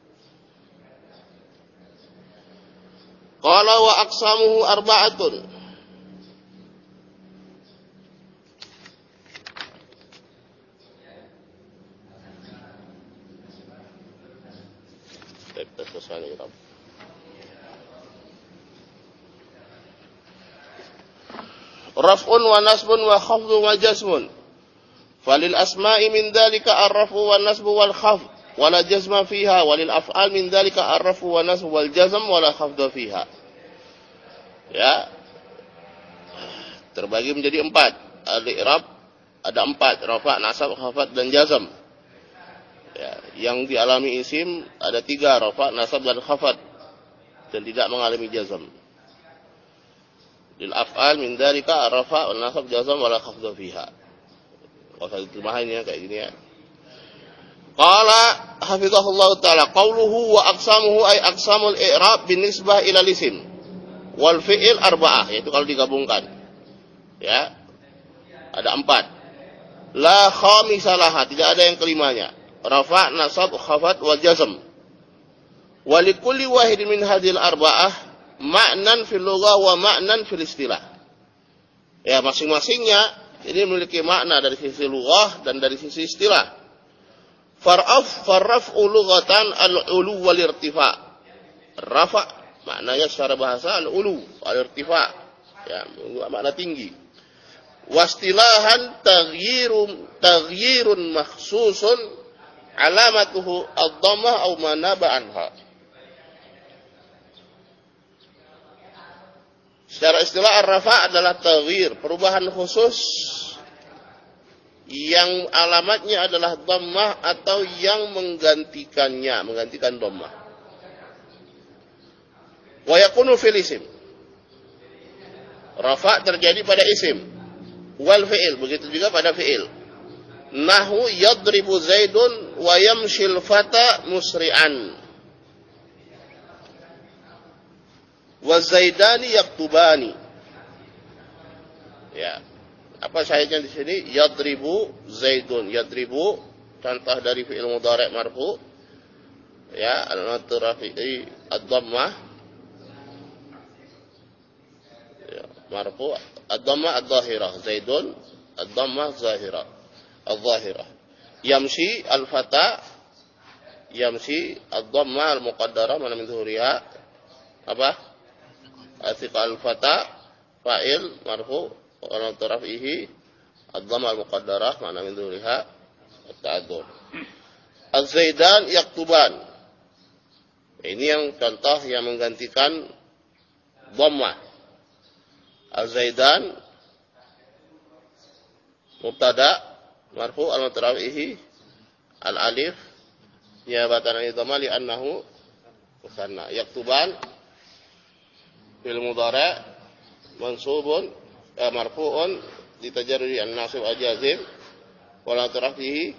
Qala wa aqsamuhu arba'atun. Raf'un wa nasbun wa khafdun wa jazmun. Falil asma'i min dhalika ar-raf'u wa nasbu wal khafd wa la jazma fiha, walil af'al min dhalika ar-raf'u wa nasbu wal jazm wa la khafda fiha. Ya. Terbagi menjadi empat. Al-i'rab ada empat, rafa', nasab, khafd dan jazm. Ya, yang dialami isim ada tiga, rafa', nasab dan khafd, dan tidak mengalami jazm. Lil af'al min dzalika rafa' wa nasab jazm wala khafdha fiha. Kalau saya terjemahan ya kayak gini ya. Qala hafizahullah taala qauluhu wa aqsamuhu ay aqsamul i'rab binisbah ila isim wal fi'il arba'ah, yaitu kalau digabungkan. Ya. Ada empat. La khamisalaha, tidak ada yang kelimanya. Rafa', nasab, khafd wa jazm. Wa likulli wahidin min hadhil arba'ah ma'nan fil lughah wa ma'nan fil istilah. Ya, masing-masingnya ini memiliki makna dari sisi lughah dan dari sisi istilah. Far'af farraf'u lughatan al-ulu wal irtifa'. Rafa' maknanya secara bahasa al-ulu, al-irtifa'. Ya, makna tinggi. Wastilahan taghyirun taghyirun makhsusun alamatuhu ad-dhammah aw ma naba anha. Secara istilah ar-rafa' adalah taghyir, perubahan khusus yang alamatnya adalah dhammah atau yang menggantikannya, menggantikan dhammah. Wa yakunu fil isim. Rafa' terjadi pada isim. Wal fi'il, begitu juga pada fi'il. Nahu yadribu Zaidun wa yamshil fata musri'an. Wa zaidani yaktubani. Ya. Apa syahidnya di sini? Yadribu Zaidun. Yadribu contoh dari fi'il mudhari' marfu. Ya, al-mad rafi'i ad-dhammah. Ya, marfu ad-dhammah ad-dhahirah. Zaidun ad-dhammah zahirah. Al-zahirah. Yamshi al-fata. Yamshi ad-dhammah al-muqaddarah mana min zuhuriha. Apa? Athiqa al-fata fa'il marfu wa rafihi ad-dhamma al-muqaddarah ma'na min dzuriha at-ta'adzur. Az-zaidan yaktuban. Ini yang contoh yang menggantikan dhammah. Az-zaidan mubtada marfu al-mutarafihi al-alif niyabatan an-dhamma li annahu musanna. Yaktuban fil mudhari' mansubun eh, marfu'un ditajarrudi an-nasib al-jazim wala tarafihi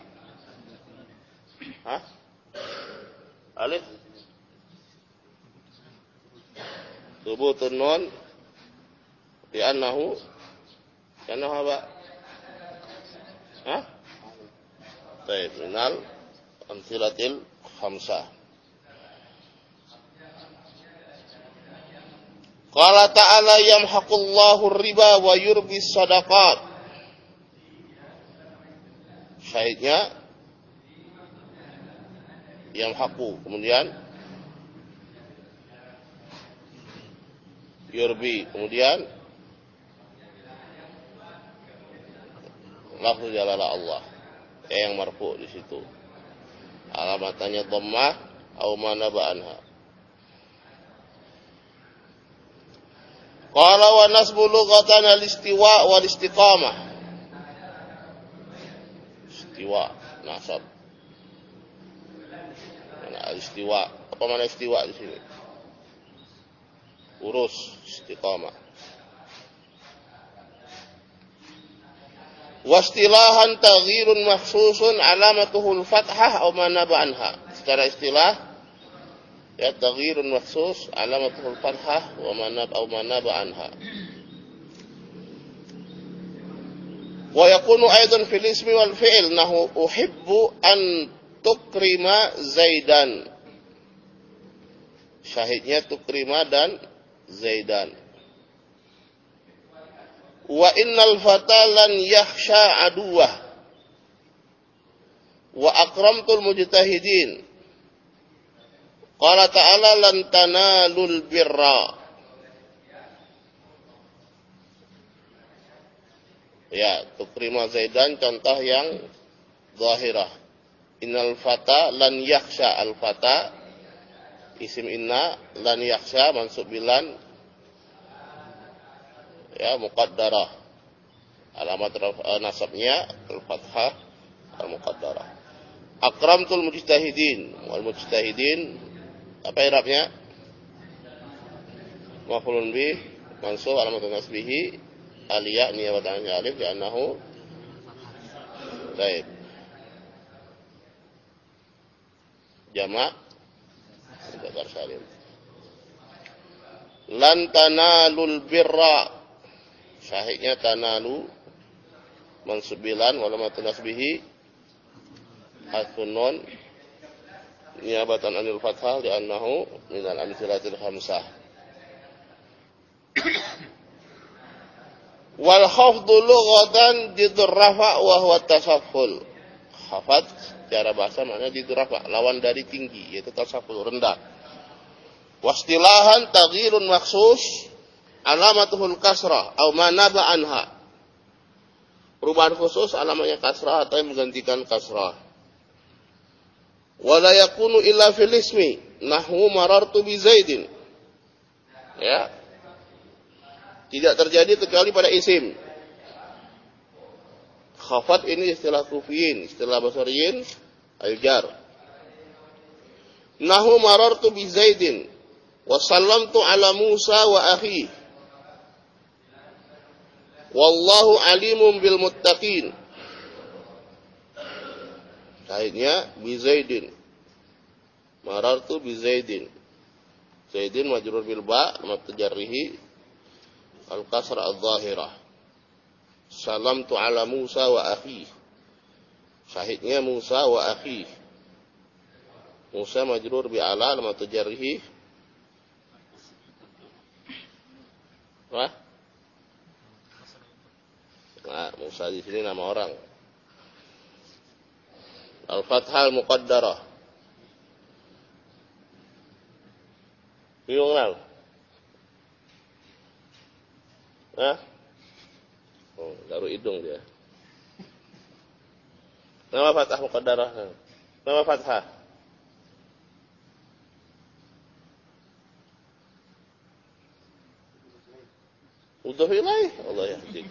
ha alif thubutun nun di annahu annahu apa ha baik minal amsilatil khamsah. Qala ta'ala yamhaqullahu riba wa yurbis sadaqat. Syahidnya yamhaqu, kemudian yurbi, kemudian lafaz jalalah Allah. Ya, yang marfu di situ. Alamatannya dhammah au manaba anha. Qala wa nasbu lughatan al-istiwa wal istiqamah. Istiwa, nasab. Mana al-istiwa? Apa mana istiwa di sini? Urus istiqamah. Wastilahan taghyirun mahsusun alamatuhul fathah atau manaba anha. Secara istilah ya taghyirun mahsus alamatuhul fathah wa manab atau manaba anha. Wa yakunu aidan fil ismi wal fi'l nahu uhibbu an tukrima Zaidan. Syahidnya tukrima dan Zaidan. Wa innal fata lan yakhsha aduwah wa akramtul mujtahidin. Qala ta'ala lan tanalul birra. Ya, tukrima Zaidan contoh yang zahirah. Innal fata lan yakhsha, al fata isim inna, lan yakhsha mansub bilan ya muqaddarah. Alamat nasabnya al-fathah al-muqaddarah. Akramtul mujtahidin. Wal mujtahidin apa i'rabnya? Maf'ulun bih mansub alamat nasbihi aliyah niyabatan alif li'annahu baik. Jamak mudzakkar salim. Lan tanalul birra. Syahidnya tanalu mansubilan walamatun nasbihi hasfun nun niyabatan anil fathah li'annahu minal amsilatil khamsah. Wal khafdu lughatan didur rafa wa huwa tasafful. Khafad secara bahasa maknanya didur rafa, lawan dari tinggi yaitu tasafful, rendah. Wastilahan taghyirun maksus alamatuhul kasrah atau manaba anha. Perubahan khusus alamatnya kasrah atau yang menggantikan kasrah. Wala yakunu illa fil ismi nahwu marartu bi Zaidin. Ya. Tidak terjadi kecuali pada isim. Khafat ini istilah kufiyin, istilah basariyin al-jar. Nahwu marartu bi Zaidin wa sallamtu ala Musa wa akhi. Wallahu alimun bil muttaqin. Kaidnya bi Zaidin. Marartu bi Zaidin. Zaidin majrur bil ba mat tajarrihi al kasra adh-dhahirah. Salamtu ala Musa wa akhi. Syahidnya Musa wa akhi. Musa majrur bi ala mat tajarrihi. Wah? Nah, Musa di sini nama orang. Al-Fathah al-Muqaddarah. Bingung nal? Hah? Oh, garu hidung dia. Nama Fathah Muqaddarah. Nama Fathah. Udhuh ilaih. Allah yahdik.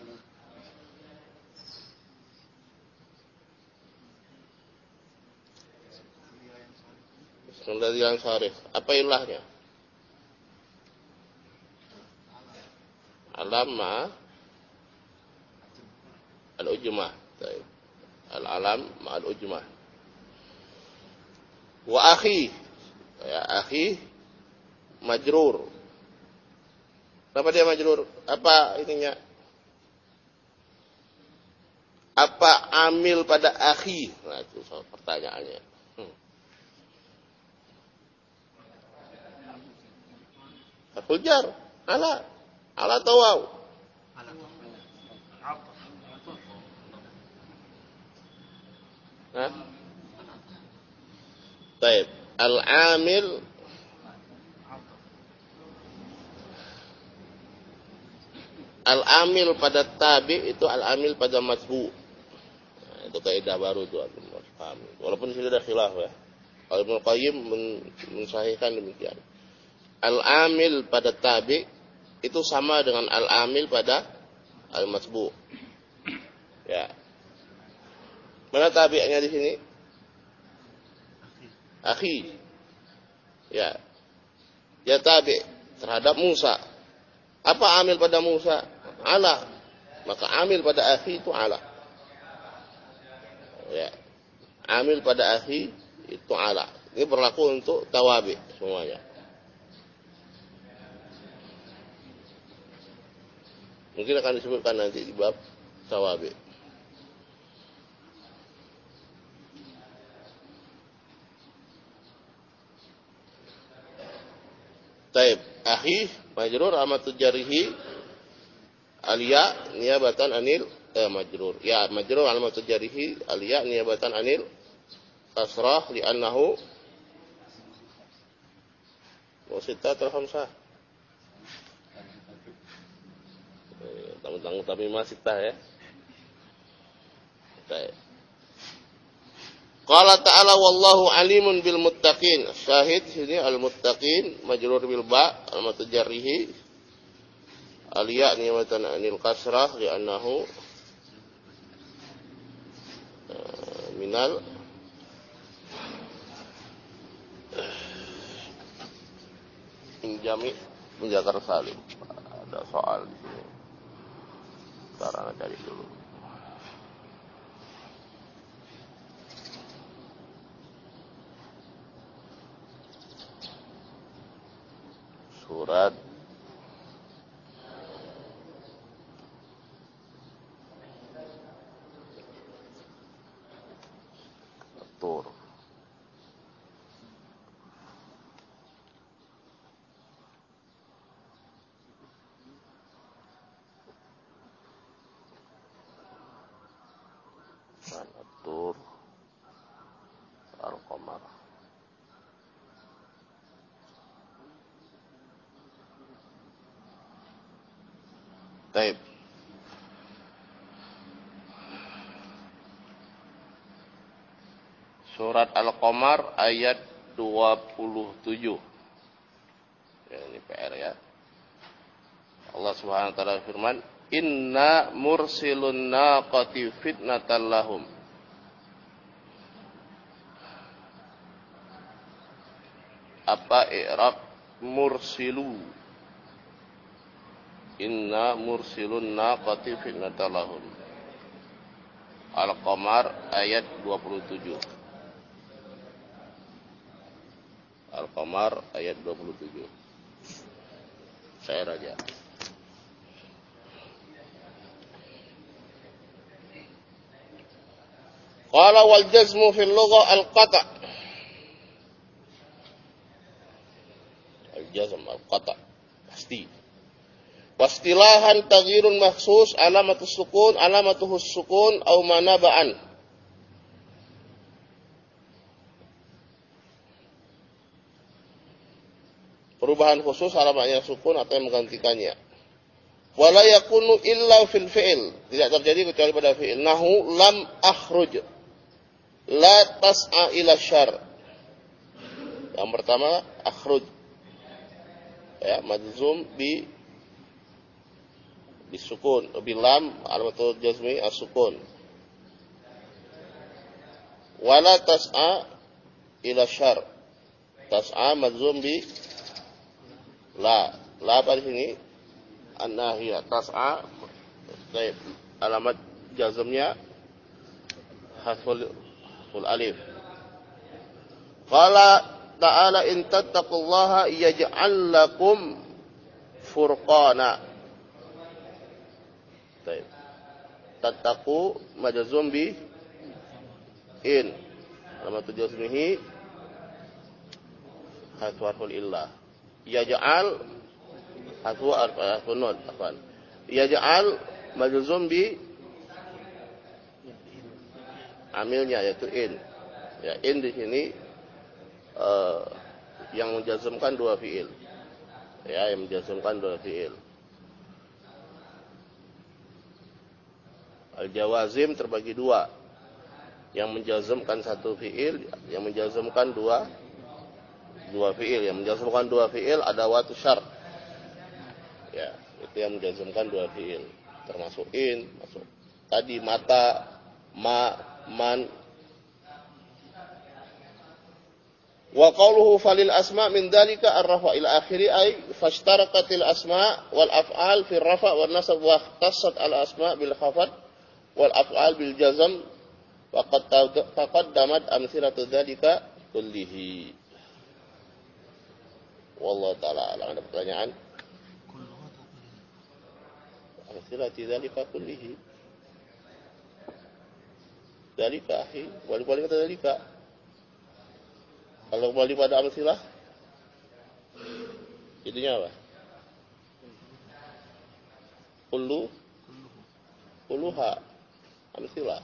Dari yang sarif. Apa ilahnya? Alam al-ujmah. Al-alam ma'al-ujmah. Wa akhi. Ya, akhi majrur. Kenapa dia majrur? Apa ininya? Apa amil pada akhi? Nah, itu soal pertanyaannya. Hmm. Harful jar, ala, ala atau waw? Hah? Baik, al-amil al-amil pada tabi itu al-amil pada matbu. Itu kaidah baru tuh, paham. Walaupun sudah ada khilaf ya. Kalau Ibnu Qayyim mensahihkan demikian. Al-amil pada tabi itu sama dengan al-amil pada al-matbu. Ya. Mana tabi'nya di sini? Akhi. Ya. Ya tabi terhadap Musa. Apa amil pada Musa? Ala. Maka amil pada akhi itu ala. Ya. Amil pada akhi itu ala. Ini berlaku untuk tawabi semuanya. Mungkin akan disebutkan nanti di bab tawabi. Taib, akhi majrur amatul jarihi aliya niyabatan anil eh, majrur. Ya, majrur amatul jarihi aliya niyabatan anil kasrah li'annahu wasita terhamsah. Tanggung-tanggung tapi masih tah ya. Baik. Qala ta'ala wallahu alimun bil muttaqin. Syahid sini al muttaqin majrur bil ba al mutajarrihi aliya niyatan anil kasrah li'annahu minal injami menjakar salim. Ada soal di sini. Sekarang cari dulu. Surat Tur. Tur Al-Qamar. Baik. Surat Al-Qamar ayat dua puluh tujuh. Ya, ini P R ya. Allah Subhanahu wa taala firman, "Inna mursilun naqati fitnatan lahum." Apa i'rab mursilu? Inna mursilun naqati fitnatan lahum. Al-Qamar ayat dua puluh tujuh. Al-Qamar ayat dua puluh tujuh. Saya raja. Qala wal jazmu fil lugha al-qata'. Al-jazm al-qata' pasti. Wastilahan taghyirun makhsus alamatus sukun alamatuhus sukun au manaba'an. Perubahan khusus alamatnya sukun atau yang menggantikannya. Wala yakunu illa fil fi'il. Tidak terjadi kecuali pada fi'il. Nahu lam akhruj. La tas'a ila syar. Yang pertama akhruj. Ya, majzum bi bisukun. Bilam alamatul jazmi as-sukun. Wala tas'a ila syar. Tas'a majzum bi la. La apa di sini? An-nahiyah. Tas'a. Baik. Alamat jazmnya hasful ful alif. Qala ta'ala in tattaqullaha yaj'al lakum furqana. Baik. Tattaqu majzum bi in. Alamat jazmihi hasful illah. Yaj'al hasfu harfu nun afan. Yaj'al majzum bi amilnya yaitu in. Ya, in di sini uh, yang menjazmkan dua fiil. Ya, yang menjazmkan dua fiil. Al-jawazim terbagi dua. yang menjazmkan satu fiil, yang menjazmkan dua dua fiil, yang menjazmkan dua fiil ada watu syar. Ya, itu yang menjazmkan dua fiil, termasuk in, masuk tadi mata, ma, man. Wa qawluhu falil asma min dzalika ar-rafa ila akhiri ay fashtarakatil asma wal af'al fi ar-rafa wan nasab wa ikhtassat al asma bil khafad wal af'al bil jazm faqad taqaddamat amsilatu dzalika kullihi. Wallahu taala alam. Ada pertanyaan? Amsilatu dzalika kullihi. Dzalika akhi, wali-wali kata dzalika. Kalau kembali pada amsilah, jadinya apa? Kullu, kulluha, amsilah.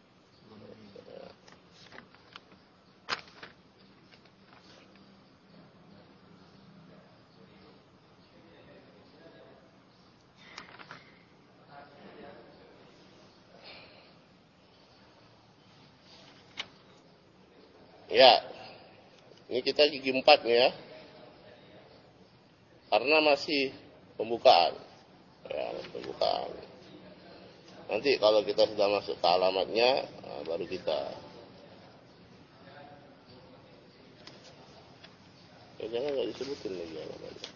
Ya. Ini kita gigi empat nih ya, karena masih pembukaan, ya pembukaan. Nanti kalau kita sudah masuk ke alamatnya, nah, baru kita. Ya, jangan nggak disebutin lagi alamatnya.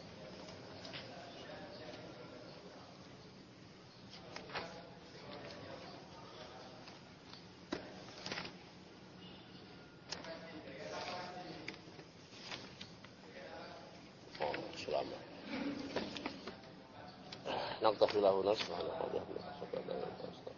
Selamat. Naktafilahu nasbah.